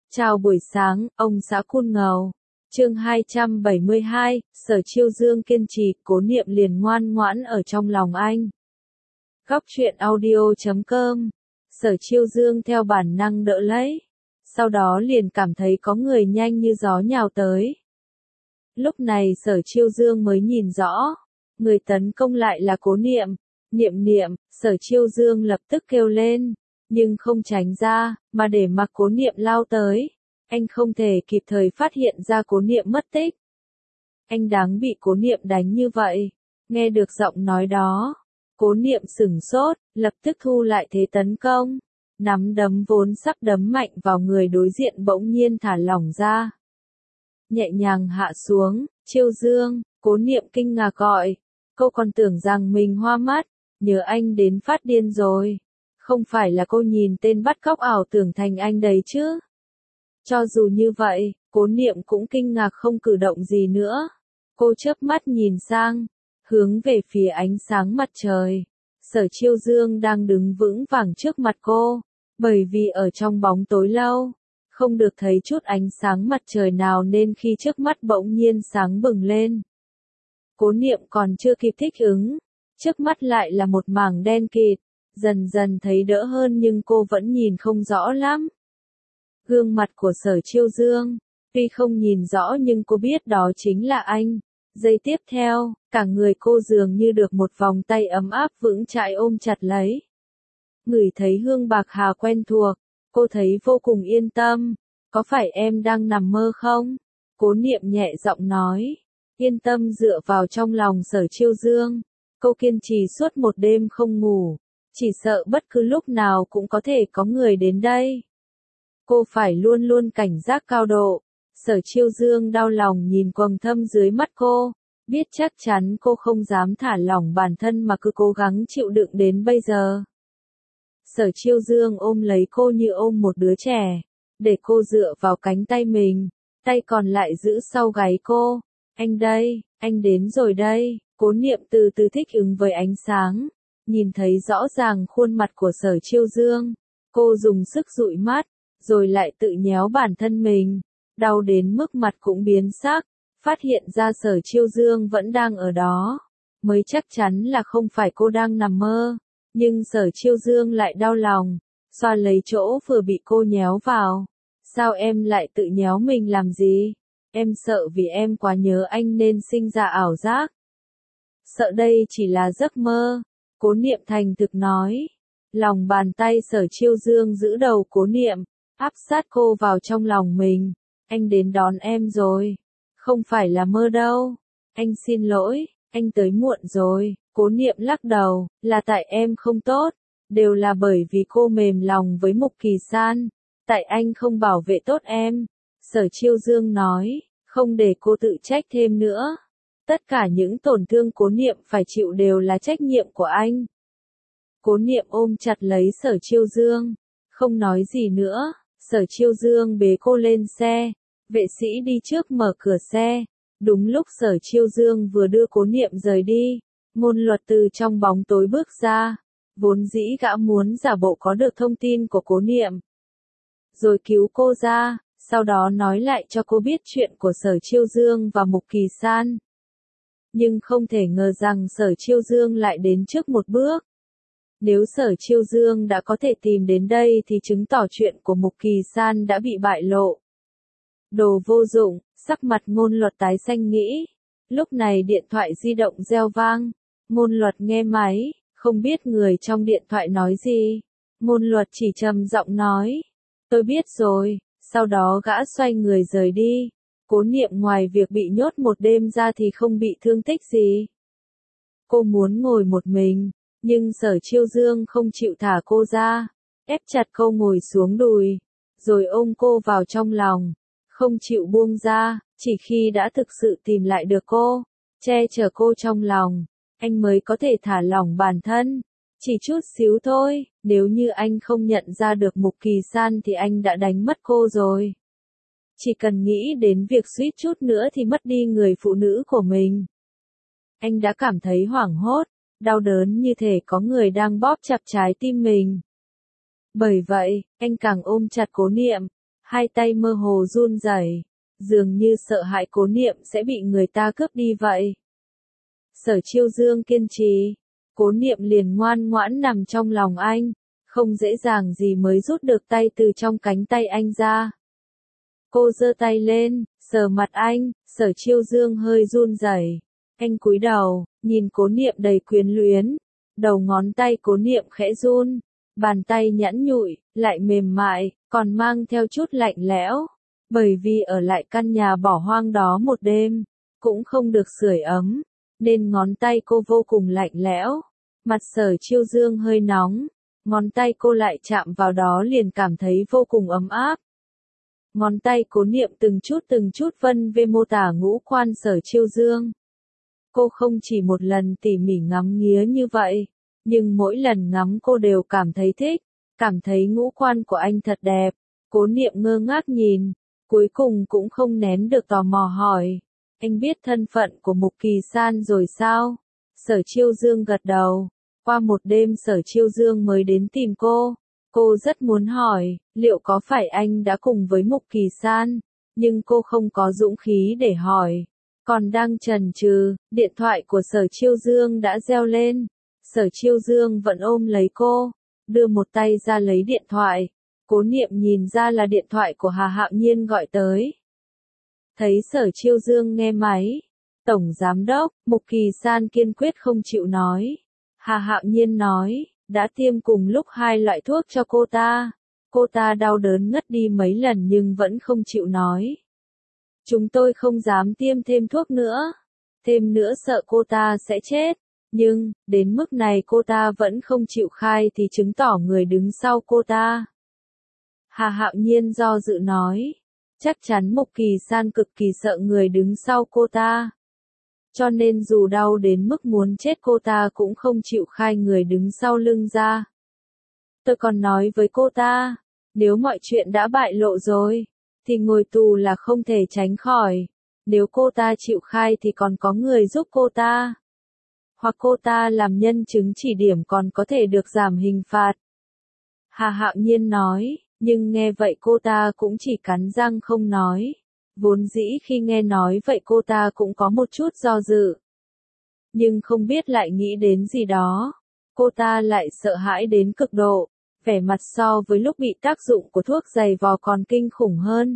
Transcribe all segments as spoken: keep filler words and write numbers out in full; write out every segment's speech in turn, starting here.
Chào buổi sáng, ông xã Cun Ngầu. Chương hai trăm bảy mươi hai, Sở Chiêu Dương kiên trì, Cố Niệm liền ngoan ngoãn ở trong lòng anh. Góc truyện audio chấm com. Sở Chiêu Dương theo bản năng đỡ lấy. Sau đó liền cảm thấy có người nhanh như gió nhào tới. Lúc này Sở Chiêu Dương mới nhìn rõ. Người tấn công lại là Cố Niệm. Niệm niệm, Sở Chiêu Dương lập tức kêu lên. Nhưng không tránh ra, mà để mặc Cố Niệm lao tới. Anh không thể kịp thời phát hiện ra Cố Niệm mất tích. Anh đáng bị Cố Niệm đánh như vậy. Nghe được giọng nói đó, Cố Niệm sửng sốt, lập tức thu lại thế tấn công. Nắm đấm vốn sắp đấm mạnh vào người đối diện bỗng nhiên thả lỏng ra. Nhẹ nhàng hạ xuống, Chiêu Dương, Cố Niệm kinh ngạc gọi. Cô còn tưởng rằng mình hoa mắt, nhớ anh đến phát điên rồi. Không phải là cô nhìn tên bắt cóc ảo tưởng thành anh đấy chứ? Cho dù như vậy, Cố Niệm cũng kinh ngạc không cử động gì nữa. Cô chớp mắt nhìn sang, hướng về phía ánh sáng mặt trời. Sở Chiêu Dương đang đứng vững vàng trước mặt cô, bởi vì ở trong bóng tối lâu, không được thấy chút ánh sáng mặt trời nào nên khi trước mắt bỗng nhiên sáng bừng lên. Cố Niệm còn chưa kịp thích ứng, trước mắt lại là một mảng đen kịt. Dần dần thấy đỡ hơn nhưng cô vẫn nhìn không rõ lắm. Gương mặt của Sở Chiêu Dương, tuy không nhìn rõ nhưng cô biết đó chính là anh. Giây tiếp theo, cả người cô dường như được một vòng tay ấm áp vững chãi ôm chặt lấy. Ngửi thấy hương bạc hà quen thuộc, cô thấy vô cùng yên tâm. Có phải em đang nằm mơ không? Cố Niệm nhẹ giọng nói. Yên tâm dựa vào trong lòng Sở Chiêu Dương. Cô kiên trì suốt một đêm không ngủ. Chỉ sợ bất cứ lúc nào cũng có thể có người đến đây. Cô phải luôn luôn cảnh giác cao độ. Sở Chiêu Dương đau lòng nhìn quầng thâm dưới mắt cô. Biết chắc chắn cô không dám thả lỏng bản thân mà cứ cố gắng chịu đựng đến bây giờ. Sở Chiêu Dương ôm lấy cô như ôm một đứa trẻ. Để cô dựa vào cánh tay mình. Tay còn lại giữ sau gáy cô. Anh đây, anh đến rồi đây. Cố Niệm từ từ thích ứng với ánh sáng. Nhìn thấy rõ ràng khuôn mặt của Sở Chiêu Dương. Cô dùng sức dụi mắt, rồi lại tự nhéo bản thân mình. Đau đến mức mặt cũng biến sắc. Phát hiện ra Sở Chiêu Dương vẫn đang ở đó. Mới chắc chắn là không phải cô đang nằm mơ. Nhưng Sở Chiêu Dương lại đau lòng. Xoa lấy chỗ vừa bị cô nhéo vào. Sao em lại tự nhéo mình làm gì? Em sợ vì em quá nhớ anh nên sinh ra ảo giác. Sợ đây chỉ là giấc mơ. Cố Niệm thành thực nói. Lòng bàn tay Sở Chiêu Dương giữ đầu Cố Niệm, áp sát cô vào trong lòng mình. Anh đến đón em rồi. Không phải là mơ đâu. Anh xin lỗi, anh tới muộn rồi. Cố Niệm lắc đầu, là tại em không tốt. Đều là bởi vì cô mềm lòng với Mục Kỳ San. Tại anh không bảo vệ tốt em. Sở Chiêu Dương nói, không để cô tự trách thêm nữa. Tất cả những tổn thương Cố Niệm phải chịu đều là trách nhiệm của anh. Cố Niệm ôm chặt lấy Sở Chiêu Dương, không nói gì nữa. Sở Chiêu Dương bế cô lên xe. Vệ sĩ đi trước mở cửa xe. Đúng lúc Sở Chiêu Dương vừa đưa Cố Niệm rời đi, Ngôn Luật từ trong bóng tối bước ra. Vốn dĩ gã muốn giả bộ có được thông tin của Cố Niệm, rồi cứu cô ra, sau đó nói lại cho cô biết chuyện của Sở Chiêu Dương và Mục Kỳ San. Nhưng không thể ngờ rằng Sở Chiêu Dương lại đến trước một bước. Nếu Sở Chiêu Dương đã có thể tìm đến đây thì chứng tỏ chuyện của Mục Kỳ San đã bị bại lộ. Đồ vô dụng, sắc mặt Ngôn Luật tái xanh nghĩ. Lúc này điện thoại di động reo vang. Ngôn Luật nghe máy, không biết người trong điện thoại nói gì. Ngôn Luật chỉ trầm giọng nói. Tôi biết rồi, sau đó gã xoay người rời đi. Cố Niệm ngoài việc bị nhốt một đêm ra thì không bị thương tích gì. Cô muốn ngồi một mình, nhưng Sở Chiêu Dương không chịu thả cô ra, ép chặt cô ngồi xuống đùi, rồi ôm cô vào trong lòng, không chịu buông ra. Chỉ khi đã thực sự tìm lại được cô, che chở cô trong lòng, anh mới có thể thả lỏng bản thân. Chỉ chút xíu thôi, nếu như anh không nhận ra được Mục Kỳ San thì anh đã đánh mất cô rồi. Chỉ cần nghĩ đến việc suýt chút nữa thì mất đi người phụ nữ của mình. Anh đã cảm thấy hoảng hốt, đau đớn như thể có người đang bóp chặt trái tim mình. Bởi vậy, anh càng ôm chặt Cố Niệm, hai tay mơ hồ run rẩy, dường như sợ hãi Cố Niệm sẽ bị người ta cướp đi vậy. Sở Chiêu Dương kiên trì, Cố Niệm liền ngoan ngoãn nằm trong lòng anh, không dễ dàng gì mới rút được tay từ trong cánh tay anh ra. Cô giơ tay lên, sờ mặt anh, Sở Chiêu Dương hơi run rẩy. Anh cúi đầu, nhìn Cố Niệm đầy quyến luyến. Đầu ngón tay Cố Niệm khẽ run, bàn tay nhẵn nhụi, lại mềm mại, còn mang theo chút lạnh lẽo. Bởi vì ở lại căn nhà bỏ hoang đó một đêm, cũng không được sưởi ấm, nên ngón tay cô vô cùng lạnh lẽo. Mặt Sở Chiêu Dương hơi nóng, ngón tay cô lại chạm vào đó liền cảm thấy vô cùng ấm áp. Ngón tay Cố Niệm từng chút từng chút vân về mô tả ngũ quan Sở Chiêu Dương. Cô không chỉ một lần tỉ mỉ ngắm nghía như vậy, nhưng mỗi lần ngắm cô đều cảm thấy thích, cảm thấy ngũ quan của anh thật đẹp. Cố Niệm ngơ ngác nhìn, cuối cùng cũng không nén được tò mò hỏi, anh biết thân phận của Mục Kỳ San rồi sao? Sở Chiêu Dương gật đầu, qua một đêm Sở Chiêu Dương mới đến tìm cô. Cô rất muốn hỏi, liệu có phải anh đã cùng với Mục Kỳ San, nhưng cô không có dũng khí để hỏi. Còn đang chần chừ, điện thoại của Sở Chiêu Dương đã reo lên. Sở Chiêu Dương vẫn ôm lấy cô, đưa một tay ra lấy điện thoại. Cố Niệm nhìn ra là điện thoại của Hà Hạo Nhiên gọi tới. Thấy Sở Chiêu Dương nghe máy, Tổng Giám đốc, Mục Kỳ San kiên quyết không chịu nói. Hà Hạo Nhiên nói, đã tiêm cùng lúc hai loại thuốc cho cô ta. Cô ta đau đớn ngất đi mấy lần nhưng vẫn không chịu nói. Chúng tôi không dám tiêm thêm thuốc nữa. Thêm nữa sợ cô ta sẽ chết. Nhưng, đến mức này cô ta vẫn không chịu khai thì chứng tỏ người đứng sau cô ta. Hà Hạo Nhiên do dự nói. Chắc chắn Mục Kỳ San cực kỳ sợ người đứng sau cô ta. Cho nên dù đau đến mức muốn chết cô ta cũng không chịu khai người đứng sau lưng ra. Tôi còn nói với cô ta, nếu mọi chuyện đã bại lộ rồi, thì ngồi tù là không thể tránh khỏi. Nếu cô ta chịu khai thì còn có người giúp cô ta. Hoặc cô ta làm nhân chứng chỉ điểm còn có thể được giảm hình phạt. Hà Hạo Nhiên nói, nhưng nghe vậy cô ta cũng chỉ cắn răng không nói. Vốn dĩ khi nghe nói vậy cô ta cũng có một chút do dự. Nhưng không biết lại nghĩ đến gì đó. Cô ta lại sợ hãi đến cực độ. Vẻ mặt so với lúc bị tác dụng của thuốc giày vò còn kinh khủng hơn.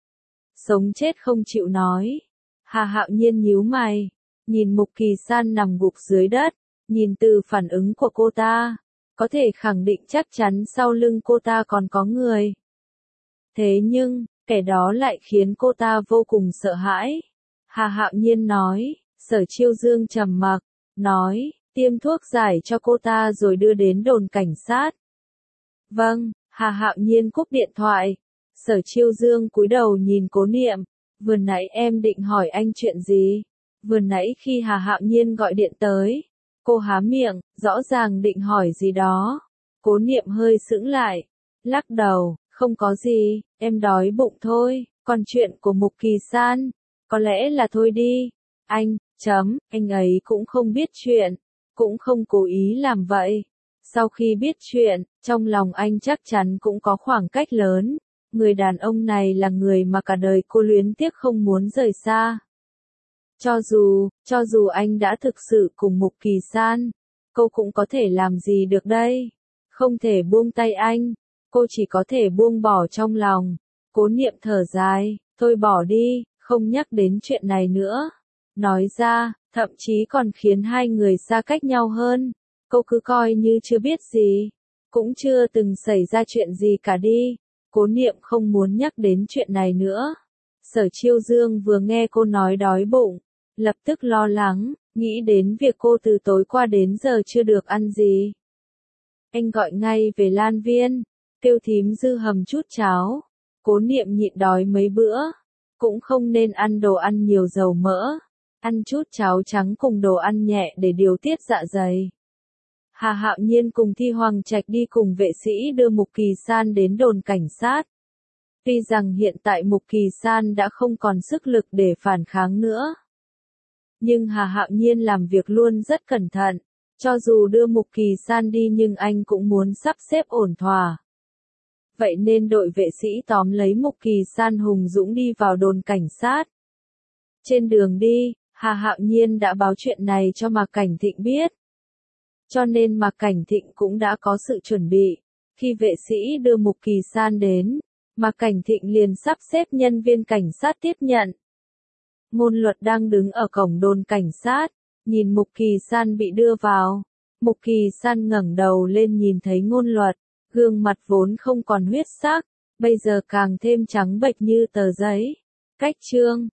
Sống chết không chịu nói. Hà Hạo Nhiên nhíu mày. Nhìn Mục Kỳ San nằm gục dưới đất. Nhìn từ phản ứng của cô ta. Có thể khẳng định chắc chắn sau lưng cô ta còn có người. Thế nhưng, kẻ đó lại khiến cô ta vô cùng sợ hãi. Hà Hạo Nhiên nói, Sở Chiêu Dương trầm mặc, nói, tiêm thuốc giải cho cô ta rồi đưa đến đồn cảnh sát. Vâng, Hà Hạo Nhiên cúp điện thoại. Sở Chiêu Dương cúi đầu nhìn Cố Niệm, vừa nãy em định hỏi anh chuyện gì? Vừa nãy khi Hà Hạo Nhiên gọi điện tới, cô há miệng, rõ ràng định hỏi gì đó. Cố Niệm hơi sững lại, lắc đầu, không có gì, em đói bụng thôi, còn chuyện của Mục Kỳ San, có lẽ là thôi đi. Anh, chấm, anh ấy cũng không biết chuyện, cũng không cố ý làm vậy. Sau khi biết chuyện, trong lòng anh chắc chắn cũng có khoảng cách lớn. Người đàn ông này là người mà cả đời cô luyến tiếc không muốn rời xa. Cho dù, cho dù anh đã thực sự cùng Mục Kỳ San, cô cũng có thể làm gì được đây? Không thể buông tay anh, cô chỉ có thể buông bỏ trong lòng. Cố Niệm thở dài, thôi bỏ đi, không nhắc đến chuyện này nữa. Nói ra, thậm chí còn khiến hai người xa cách nhau hơn. Cô cứ coi như chưa biết gì, cũng chưa từng xảy ra chuyện gì cả đi. Cố Niệm không muốn nhắc đến chuyện này nữa. Sở Chiêu Dương vừa nghe cô nói đói bụng, lập tức lo lắng, nghĩ đến việc cô từ tối qua đến giờ chưa được ăn gì. Anh gọi ngay về Lan Viên, kêu thím dư hầm chút cháo. Cố Niệm nhịn đói mấy bữa, cũng không nên ăn đồ ăn nhiều dầu mỡ, ăn chút cháo trắng cùng đồ ăn nhẹ để điều tiết dạ dày. Hà Hạo Nhiên cùng Thi Hoàng Trạch đi cùng vệ sĩ đưa Mục Kỳ San đến đồn cảnh sát. Tuy rằng hiện tại Mục Kỳ San đã không còn sức lực để phản kháng nữa. Nhưng Hà Hạo Nhiên làm việc luôn rất cẩn thận. Cho dù đưa Mục Kỳ San đi nhưng anh cũng muốn sắp xếp ổn thỏa. Vậy nên đội vệ sĩ tóm lấy Mục Kỳ San hùng dũng đi vào đồn cảnh sát. Trên đường đi, Hà Hạo Nhiên đã báo chuyện này cho Mạc Cảnh Thịnh biết. Cho nên Mạc Cảnh Thịnh cũng đã có sự chuẩn bị. Khi vệ sĩ đưa Mục Kỳ San đến, Mạc Cảnh Thịnh liền sắp xếp nhân viên cảnh sát tiếp nhận. Ngôn Luật đang đứng ở cổng đồn cảnh sát, nhìn Mục Kỳ San bị đưa vào. Mục Kỳ San ngẩng đầu lên nhìn thấy Ngôn Luật, gương mặt vốn không còn huyết sắc, bây giờ càng thêm trắng bệch như tờ giấy. Cách chương